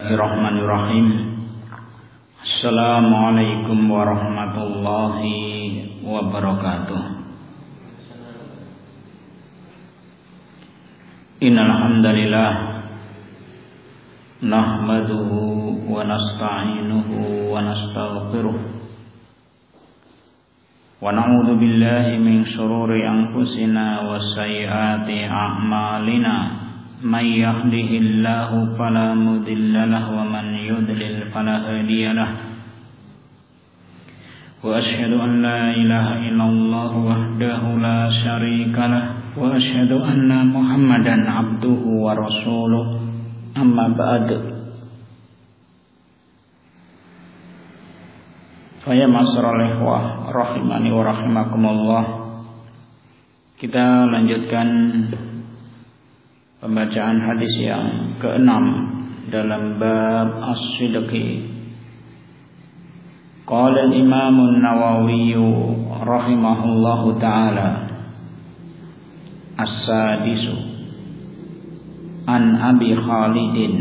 Bismillahirrahmanirrahim. Assalamualaikum warahmatullahi wabarakatuh. Innal hamdalillah nahmaduhu wa nasta'inuhu wa nastaghfiruh wa na'udzu billahi min shururi anfusina wa sayyiati a'malina. May yahdihillahu fala mudilla lahu wa man yudlil fala hadiya lahu. Wa asyhadu an la ilaha illallah wahdahu la syarika lahu wa asyhadu anna Muhammadan abduhu wa rasuluh. Amma ba'd. Ya masrul ikhwah rahimani wa rahimakumullah. Kita lanjutkan pembacaan hadis yang ke-6 dalam bab as-sidqi. Qala al-Imam an-Nawawi rahimahullahu taala as-sadisu an Abi Khalidin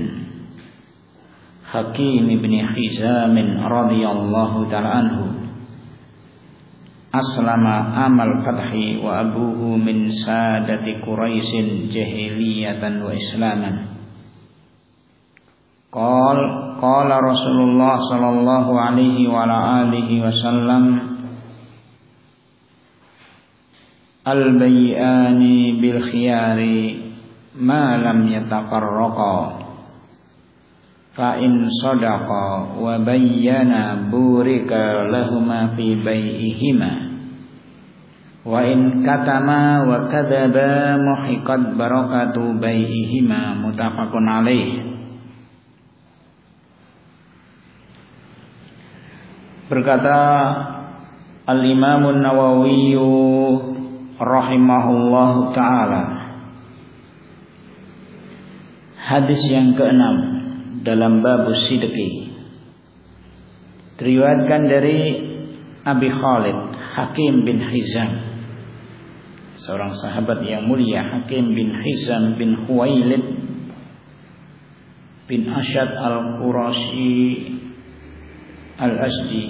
Hakim bin Hizam radhiyallahu taala anhu aslama amal fathi wa abuhu min sadati Quraisyin jahiliyatan wa islaman. Qala Rasulullah sallallahu alaihi wa ala alihi wasallam al-bay'ani bil khiyari ma lam yatafarraqa fa in sadaqa wa bayyana burika lahuma fi bai'ihima wa in katama wa kadzaba muhiqat barakatu bai'ihima. Muttafaqun alaih. Berkata Al-Imam an-Nawawi rahimahullahu taala, hadis yang ke-6 dalam bab sidqi diriwayatkan dari Abi Khalid Hakim bin Hizam, seorang sahabat yang mulia. Hakim bin Hizam bin Khuwailid bin Asyad al-Qurashi al-Asdi.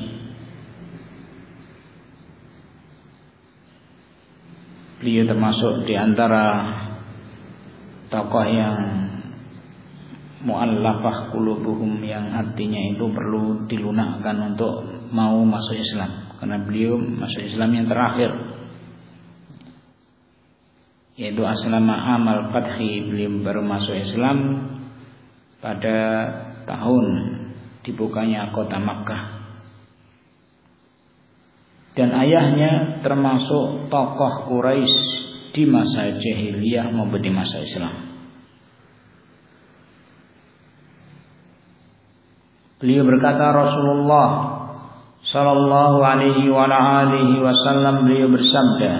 Beliau termasuk di antara tokoh yang mu'allafah qulubuhum, yang artinya itu perlu dilunakkan untuk mau masuk Islam, karena beliau masuk Islam yang terakhir, yaitu aslama amal fathi. Beliau baru masuk Islam pada tahun dibukanya kota Makkah, dan ayahnya termasuk tokoh Quraisy di masa jahiliyah maupun di masa Islam. Beliau berkata, Rasulullah sallallahu alaihi wa alihi wasallam beliau bersabda,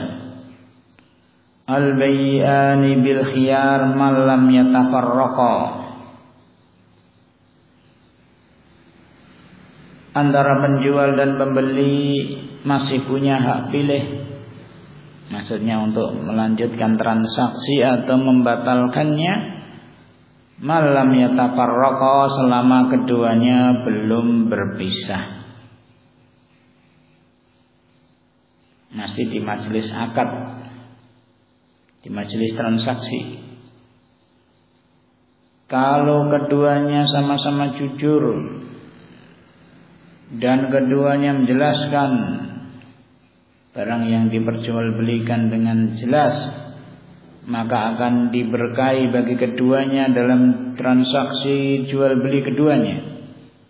al-bay'ani bil khiyar man lam yatafarraqa. Antara penjual dan pembeli masih punya hak pilih, maksudnya untuk melanjutkan transaksi atau membatalkannya, malam yatafarraqa, selama keduanya belum berpisah, masih di majelis akad, di majelis transaksi. Kalau keduanya sama-sama jujur dan keduanya menjelaskan barang yang diperjualbelikan dengan jelas, maka akan diberkahi bagi keduanya dalam transaksi jual beli keduanya.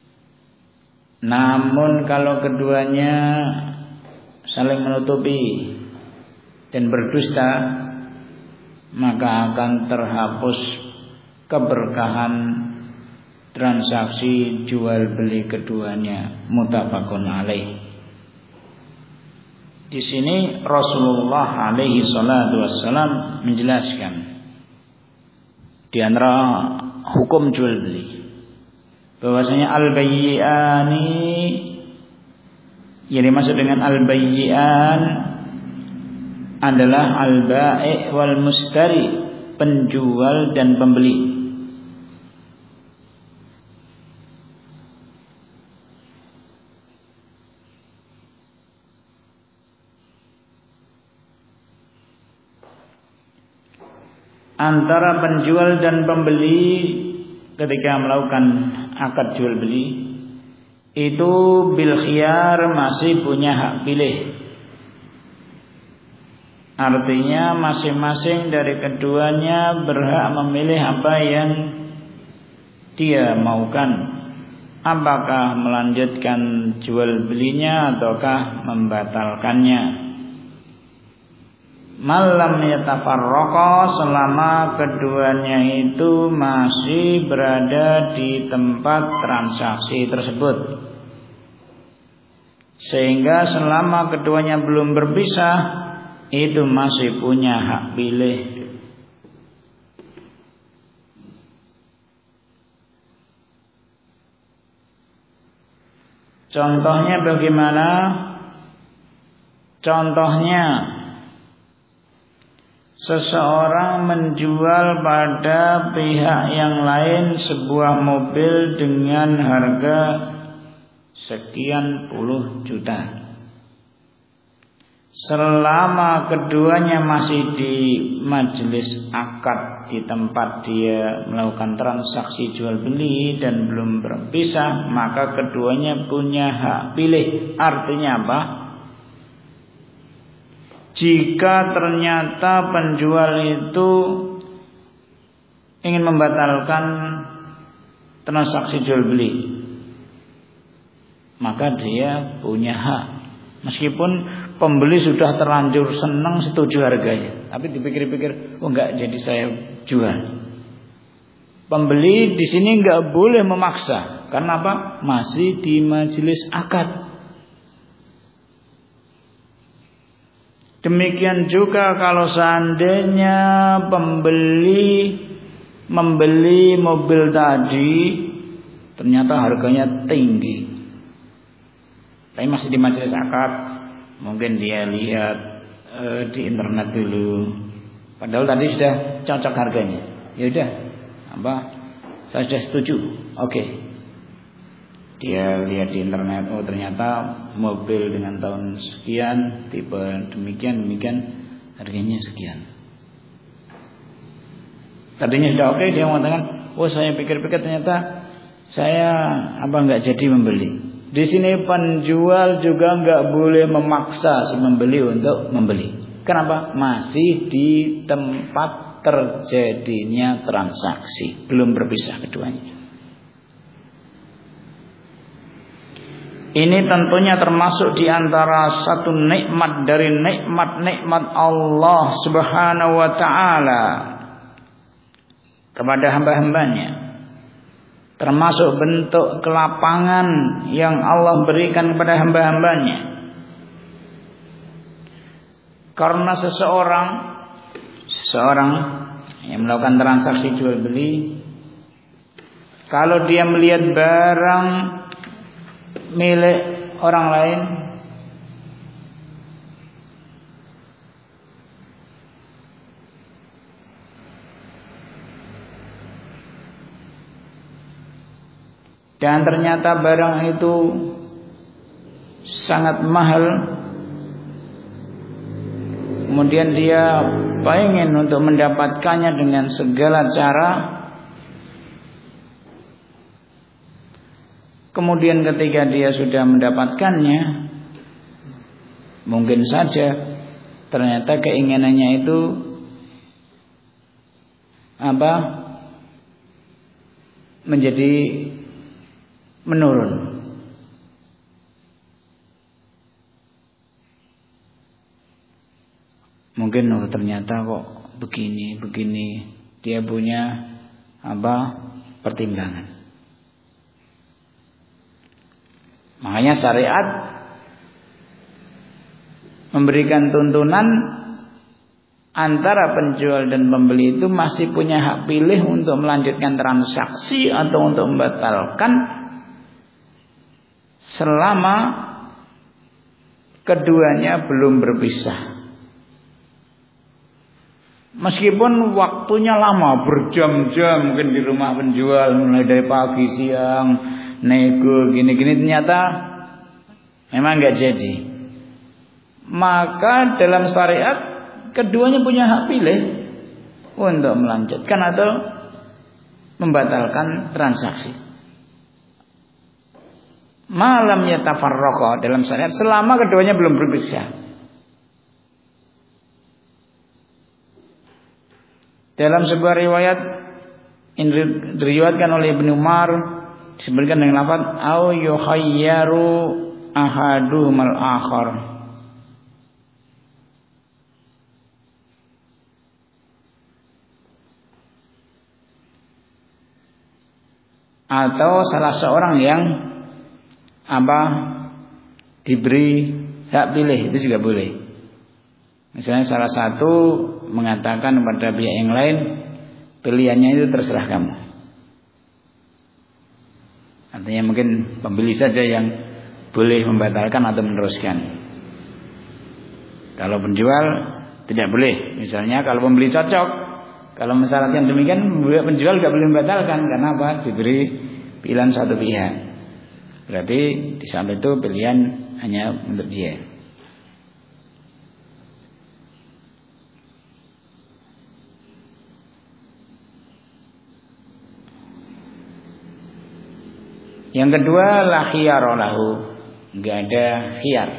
Namun kalau keduanya saling menutupi dan berdusta, maka akan terhapus keberkahan transaksi jual beli keduanya. Muttafaqun alaih. Di sini Rasulullah alaihi salatu wassalam menjelaskan di antara hukum jual beli bahwasanya al-bay'ani, yang dimaksud dengan al-bay'an adalah al-bai' wal mustari, penjual dan pembeli. antara penjual dan pembeli ketika melakukan akad jual beli itu bil khiyar, masih punya hak pilih. Artinya masing-masing dari keduanya berhak memilih apa yang dia maukan, apakah melanjutkan jual belinya ataukah membatalkannya. Malam yatafarraqa, selama keduanya itu masih berada di tempat transaksi tersebut. Sehingga selama keduanya belum berpisah, itu masih punya hak pilih. Contohnya bagaimana? Contohnya, seseorang menjual pada pihak yang lain sebuah mobil dengan harga sekian puluh juta. Selama keduanya masih di majelis akad, di tempat dia melakukan transaksi jual beli dan belum berpisah, maka keduanya punya hak pilih. Artinya apa? Jika ternyata penjual itu ingin membatalkan transaksi jual beli, maka dia punya hak. Meskipun pembeli sudah terlanjur senang, setuju harganya, tapi dipikir-pikir, oh enggak, jadi saya jual. Pembeli di sini enggak boleh memaksa. Karena apa? Masih di majelis akad. Demikian juga kalau seandainya pembeli membeli mobil tadi, ternyata harganya tinggi, tapi masih di majelis akad. Mungkin dia lihat di internet dulu, padahal tadi sudah cocok harganya. Ya udah, saya sudah setuju. Oke. Dia lihat di internet, oh ternyata mobil dengan tahun sekian, tipe demikian, harganya sekian. Tadinya sudah oke, dia mengatakan, oh saya pikir-pikir ternyata saya nggak jadi membeli. Di sini penjual juga nggak boleh memaksa si membeli untuk membeli. Kenapa? Masih di tempat terjadinya transaksi, belum berpisah keduanya. Ini tentunya termasuk di antara satu nikmat dari nikmat-nikmat Allah Subhanahu wa taala kepada hamba-hambanya. Termasuk bentuk kelapangan yang Allah berikan kepada hamba-hambanya. Karena seseorang yang melakukan transaksi jual beli, kalau dia melihat barang milik orang lain, dan ternyata barang itu sangat mahal, kemudian dia pengen untuk mendapatkannya dengan segala cara. Kemudian ketika dia sudah mendapatkannya, mungkin saja ternyata keinginannya itu menjadi menurun. Mungkin ternyata kok begini, dia punya pertimbangan. Makanya syariat memberikan tuntunan antara penjual dan pembeli itu masih punya hak pilih untuk melanjutkan transaksi atau untuk membatalkan selama keduanya belum berpisah. Meskipun waktunya lama, berjam-jam mungkin di rumah penjual, mulai dari pagi, siang, nego, gini-gini, ternyata memang nggak jadi. Maka dalam syariat keduanya punya hak pilih. untuk melanjutkan atau membatalkan transaksi. Malam yatafarraqa dalam syariat selama keduanya belum berpisah. Dalam sebuah riwayat yang diriwayatkan oleh Ibnu Umar disebutkan dengan lafaz au yukhayyaru ahaduhumal akhar. Atau salah seorang yang diberi hak pilih, itu juga boleh. Misalnya salah satu mengatakan kepada pihak yang lain, pilihannya itu terserah kamu. Artinya mungkin pembeli saja yang boleh membatalkan atau meneruskan. Kalau penjual tidak boleh. Misalnya kalau pembeli cocok, kalau mensyaratkan demikian, penjual tidak boleh membatalkan karena apa? Diberi pilihan satu pihak. Berarti di saat itu pilihan hanya untuk dia. Yang kedua, la khiyara lahu, enggak ada khiyar.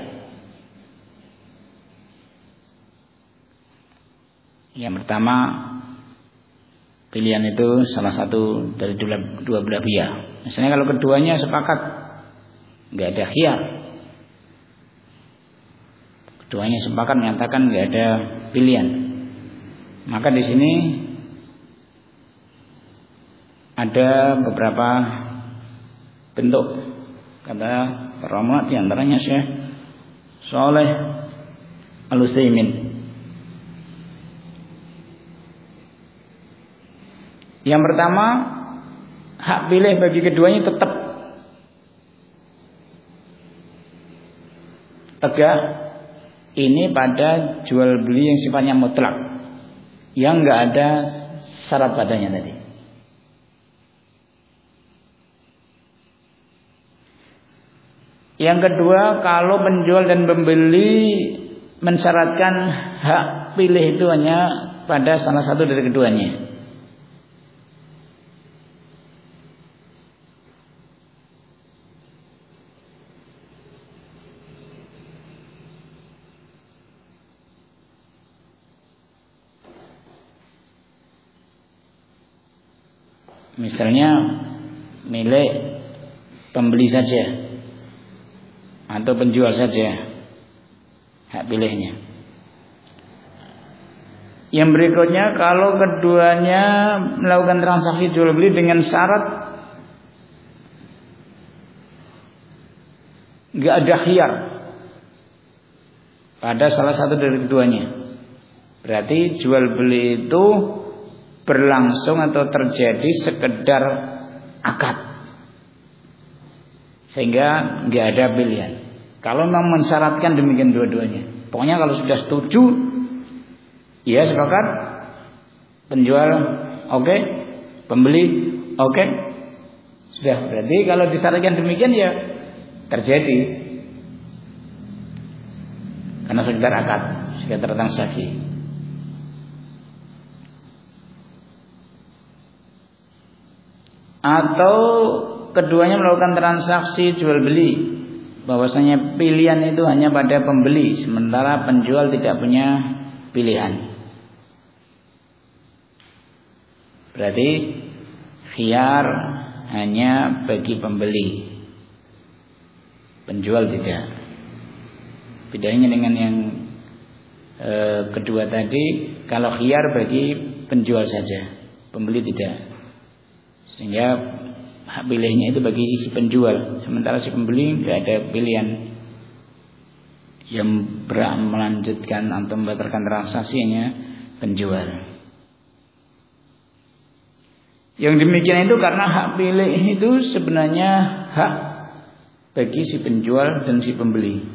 Yang pertama, pilihan itu salah satu dari dua belah pihak. Misalnya kalau keduanya sepakat, enggak ada khiyar. Keduanya sepakat menyatakan enggak ada pilihan. Maka di sini ada beberapa bentuk, kata para ulama di antaranya Syekh Shalih Al-Utsaimin. Yang pertama, hak pilih bagi keduanya tetap tegak. Ini pada jual beli yang sifatnya mutlak, yang enggak ada syarat padanya tadi. Yang kedua, kalau penjual dan pembeli mensyaratkan hak pilih itu hanya pada salah satu dari keduanya. Misalnya milik pembeli saja atau penjual saja hak pilihnya. Yang berikutnya, kalau keduanya melakukan transaksi jual beli dengan syarat enggak ada khiyar pada salah satu dari keduanya, berarti jual beli itu berlangsung atau terjadi sekedar akad, sehingga nggak ada pilihan. Kalau memang mensyaratkan demikian dua-duanya, pokoknya kalau sudah setuju, ya sepakat, penjual oke, pembeli oke, sudah. Berarti kalau disyaratkan demikian ya terjadi, karena sekedar akad, sekedar transaksi. Atau keduanya melakukan transaksi jual beli, bahwasanya pilihan itu hanya pada pembeli, sementara penjual tidak punya pilihan. Berarti khiyar hanya bagi pembeli, penjual tidak. Bedanya dengan yang kedua tadi, kalau khiyar bagi penjual saja, pembeli tidak. Sehingga hak pilihnya itu bagi si penjual, sementara si pembeli tidak ada pilihan. Yang berhak melanjutkan atau membatalkan transaksinya penjual. Yang demikian itu karena hak pilih itu sebenarnya hak bagi si penjual dan si pembeli.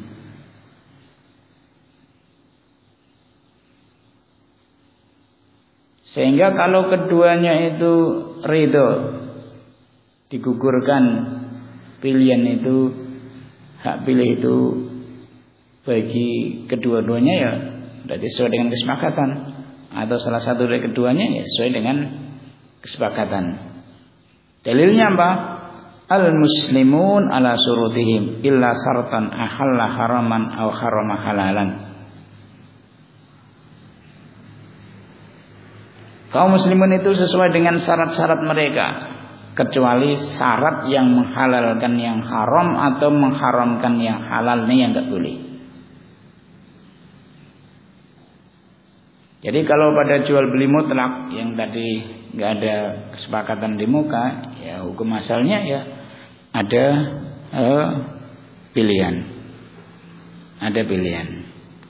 Sehingga kalau keduanya itu ridho, digugurkan pilihan itu, hak pilih itu bagi kedua-duanya, ya berarti sesuai dengan kesepakatan atau salah satu dari keduanya ya sesuai dengan kesepakatan. Dalilnya apa? Al-muslimun ala surutihim illa sartan ahalla haraman aw harama halalan. Kaum muslimin itu sesuai dengan syarat-syarat mereka, kecuali syarat yang menghalalkan yang haram atau mengharamkan yang halal, ini yang enggak boleh. Jadi kalau pada jual beli mutlak yang tadi nggak ada kesepakatan di muka, ya hukum asalnya ya ada pilihan, ada pilihan.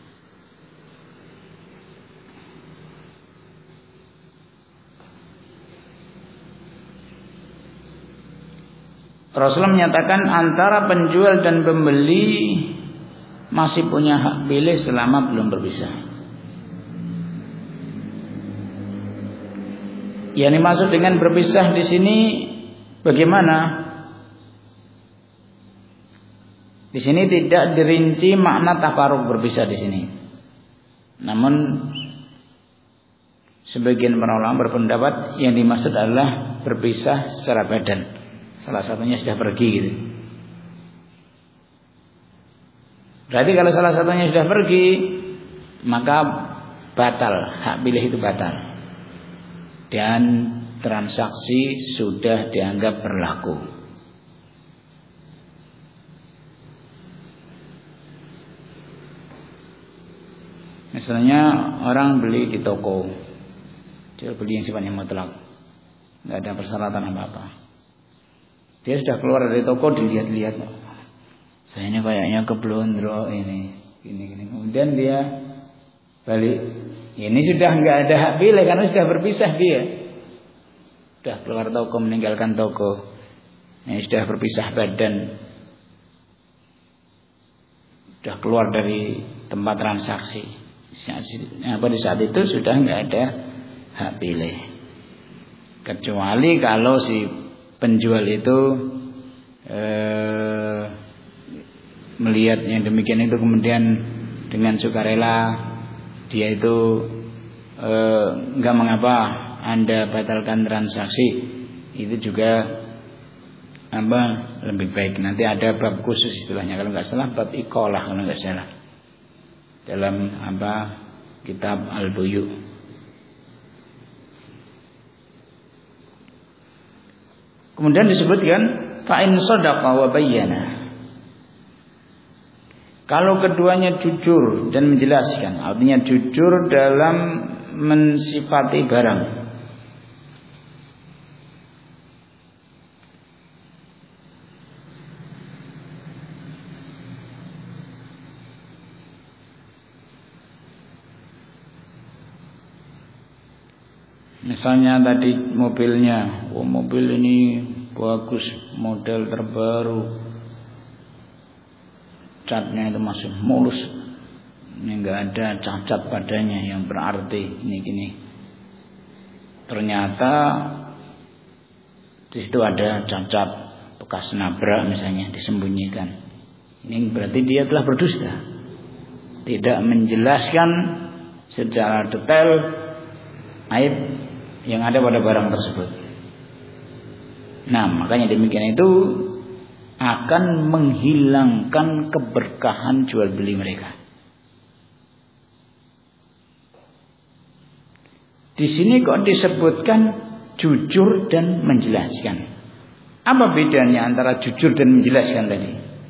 Rasulullah menyatakan antara penjual dan pembeli masih punya hak pilih selama belum berpisah. Yang dimaksud dengan berpisah di sini bagaimana? Di sini tidak dirinci makna tafarruq berpisah di sini. Namun sebagian para ulama berpendapat yang dimaksud adalah berpisah secara badan. Salah satunya sudah pergi gitu. Berarti kalau salah satunya sudah pergi, maka batal, hak pilih itu batal. Dan transaksi sudah dianggap berlaku. Misalnya orang beli di toko, dia beli yang sifatnya mutlak, nggak ada persyaratan apa-apa. Dia sudah keluar dari toko, dilihat-lihat, saya ini kayaknya keblondro ini, gini. Kemudian dia balik. Ini sudah nggak ada hak pilih karena sudah berpisah dia. Sudah keluar toko, meninggalkan toko. Ini sudah berpisah badan. Sudah keluar dari tempat transaksi. Di saat itu sudah nggak ada hak pilih. Kecuali kalau si penjual itu melihat yang demikian itu kemudian dengan sukarela dia itu enggak mengapa Anda batalkan transaksi, itu juga lebih baik. Nanti ada bab khusus istilahnya kalau enggak salah, bab iqalah kalau enggak salah dalam kitab Al-Buyu. Kemudian disebutkan fa in shadaqa wa bayyana. Kalau keduanya jujur dan menjelaskan, artinya jujur dalam mensifati barang. Misalnya tadi mobilnya, mobil ini bagus, model terbaru. Catnya itu masih mulus, ini enggak ada cacat padanya yang berarti ini gini. Ternyata di situ ada cacat bekas nabrak misalnya disembunyikan. Ini berarti dia telah berdusta, tidak menjelaskan secara detail aib yang ada pada barang tersebut. Nah, makanya demikian itu akan menghilangkan keberkahan jual beli mereka. Di sini kok disebutkan jujur dan menjelaskan. Apa bedanya antara jujur dan menjelaskan tadi?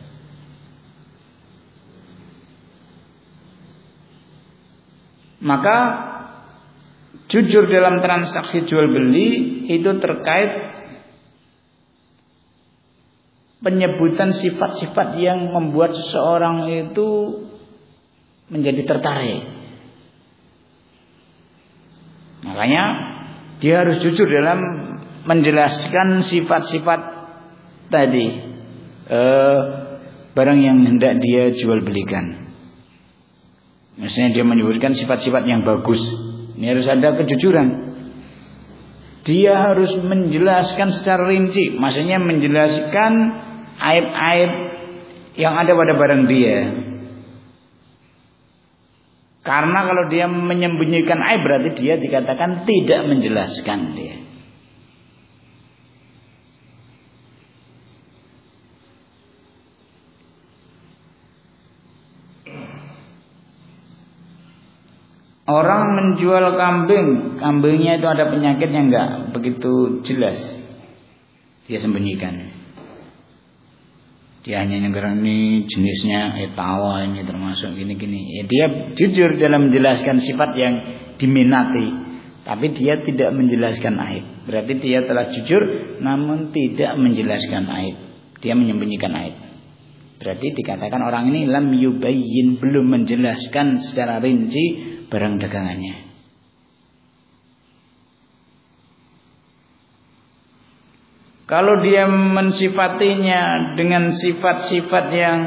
Maka jujur dalam transaksi jual beli itu terkait penyebutan sifat-sifat yang membuat seseorang itu menjadi tertarik. Makanya dia harus jujur dalam menjelaskan sifat-sifat tadi barang yang hendak dia jual belikan. Misalnya dia menyebutkan sifat-sifat yang bagus, ini harus ada kejujuran. Dia harus menjelaskan secara rinci, maksudnya menjelaskan aib-aib yang ada pada barang dia. Karena kalau dia menyembunyikan aib berarti dia dikatakan tidak menjelaskan dia. Orang menjual kambing, kambingnya itu ada penyakitnya enggak begitu jelas, dia sembunyikan. Dia hanya nyegeran ini jenisnya etawa ini termasuk gini-gini. Ya, dia jujur dalam menjelaskan sifat yang diminati, tapi dia tidak menjelaskan aib. Berarti dia telah jujur namun tidak menjelaskan aib. Dia menyembunyikan aib. Berarti dikatakan orang ini lam yubayyin, belum menjelaskan secara rinci barang dagangannya. Kalau dia mensifatinya dengan sifat-sifat yang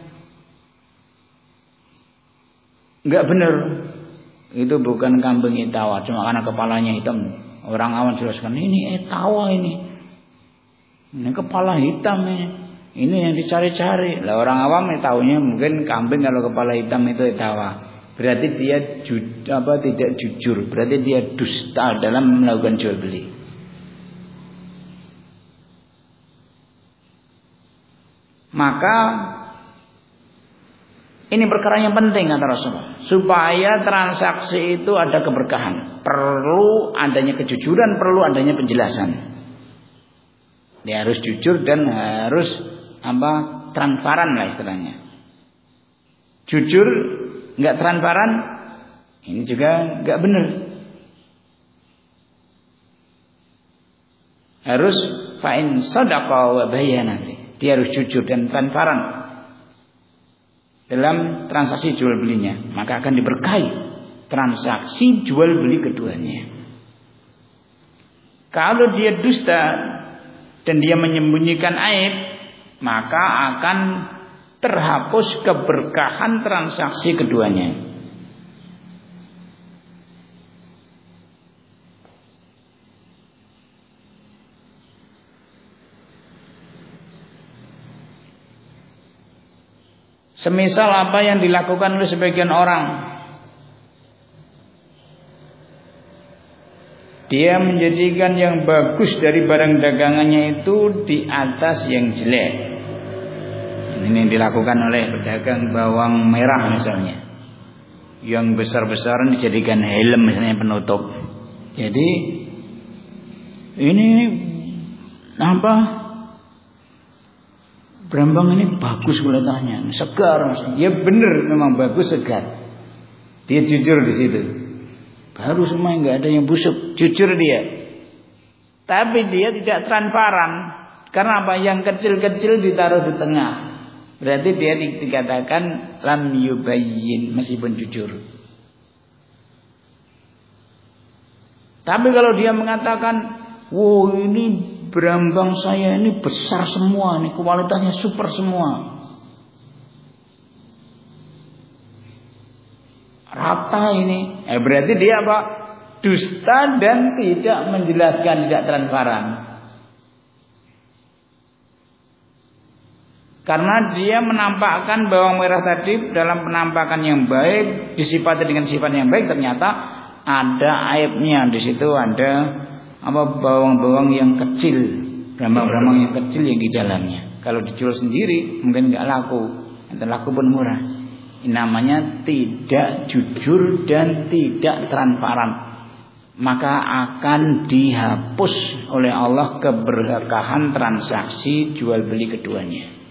enggak benar, itu bukan kambing etawa, cuma karena kepalanya hitam. Orang awam jelaskan ini etawa ini kepala hitam ini yang dicari-cari. Lah orang awam tahunya mungkin kambing kalau kepala hitam itu etawa. Berarti dia tidak jujur, berarti dia dusta dalam melakukan jual beli. Maka ini perkara yang penting kata Rasulullah, supaya transaksi itu ada keberkahan. Perlu adanya kejujuran, perlu adanya penjelasan. Dia harus jujur dan harus transparan lah istilahnya. Jujur enggak transparan, ini juga enggak benar. Harus fa'in sadaqa wa bayyana. Dia harus jujur dan transparan dalam transaksi jual belinya, maka akan diberkahi transaksi jual beli keduanya. Kalau dia dusta dan dia menyembunyikan aib, maka akan terhapus keberkahan transaksi keduanya. Semisal apa yang dilakukan oleh sebagian orang, dia menjadikan yang bagus dari barang dagangannya itu di atas yang jelek. Ini yang dilakukan oleh pedagang bawang merah misalnya, yang besar-besaran dijadikan helm misalnya penutup. Jadi ini berambang ini bagus kelihatannya, segar, ya benar memang bagus segar. Dia jujur di situ. Baru semua enggak ada yang busuk, jujur dia. Tapi dia tidak transparan. Karena apa? Yang kecil-kecil ditaruh di tengah. Berarti dia dikatakan lam yubayyin, meskipun jujur. Tapi kalau dia mengatakan, "Wow, ini berambang saya ini besar semua, ini kualitasnya super semua, rata ini," berarti dia apa? Dusta dan tidak menjelaskan, tidak transparan. Karena dia menampakkan bawang merah tadi dalam penampakan yang baik, disifati dengan sifat yang baik, ternyata ada aibnya di situ, ada bawang-bawang yang kecil, berambang-berambang yang kecil yang di dalamnya. Kalau dijual sendiri mungkin nggak laku, atau laku pun murah. Ini namanya tidak jujur dan tidak transparan. Maka akan dihapus oleh Allah keberkahan transaksi jual beli keduanya.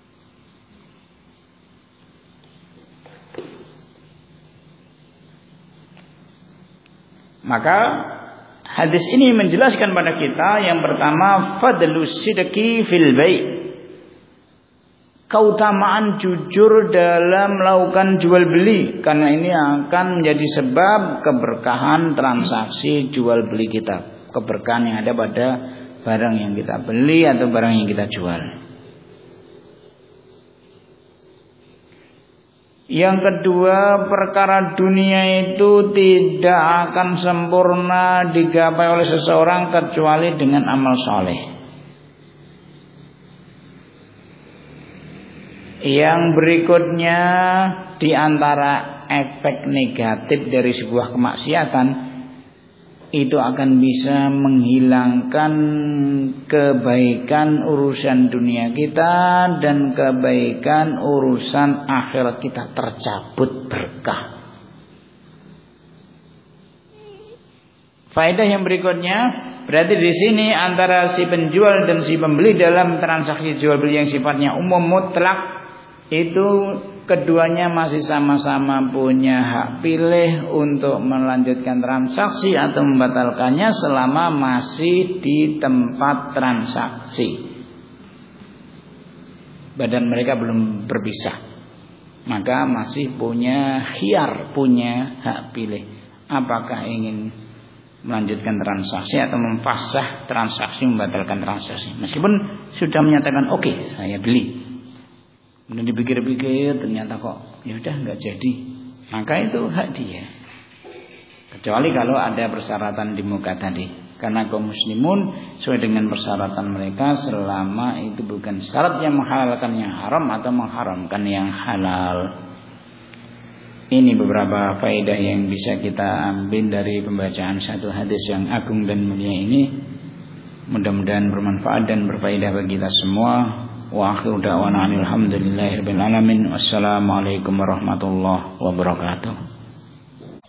Maka hadis ini menjelaskan pada kita yang pertama, fadlus sidqi fil bai', keutamaan jujur dalam melakukan jual beli, karena ini akan menjadi sebab keberkahan transaksi jual beli kita, keberkahan yang ada pada barang yang kita beli atau barang yang kita jual. Yang kedua, perkara dunia itu tidak akan sempurna digapai oleh seseorang kecuali dengan amal soleh. Yang berikutnya, di antara efek negatif dari sebuah kemaksiatan itu akan bisa menghilangkan kebaikan urusan dunia kita dan kebaikan urusan akhirat kita tercabut berkah. Faedah yang berikutnya, berarti di sini antara si penjual dan si pembeli dalam transaksi jual beli yang sifatnya umum mutlak itu keduanya masih sama-sama punya hak pilih untuk melanjutkan transaksi atau membatalkannya selama masih di tempat transaksi. Badan mereka belum berpisah, maka masih punya khiyar, punya hak pilih. Apakah ingin melanjutkan transaksi atau memfasah transaksi, membatalkan transaksi. Meskipun sudah menyatakan oke, saya beli, kemudian dipikir-pikir ternyata kok ya udah nggak jadi, maka itu hak dia. Kecuali kalau ada persyaratan di muka tadi, karena kaum muslimun sesuai dengan persyaratan mereka selama itu bukan syarat yang menghalalkan yang haram atau mengharamkan yang halal. Ini beberapa faedah yang bisa kita ambil dari pembacaan satu hadis yang agung dan mulia ini. Mudah-mudahan bermanfaat dan berfaedah bagi kita semua. Wa akhiru da'wana alhamdulillahirabbil alamin. Wassalamualaikum warahmatullahi wabarakatuh.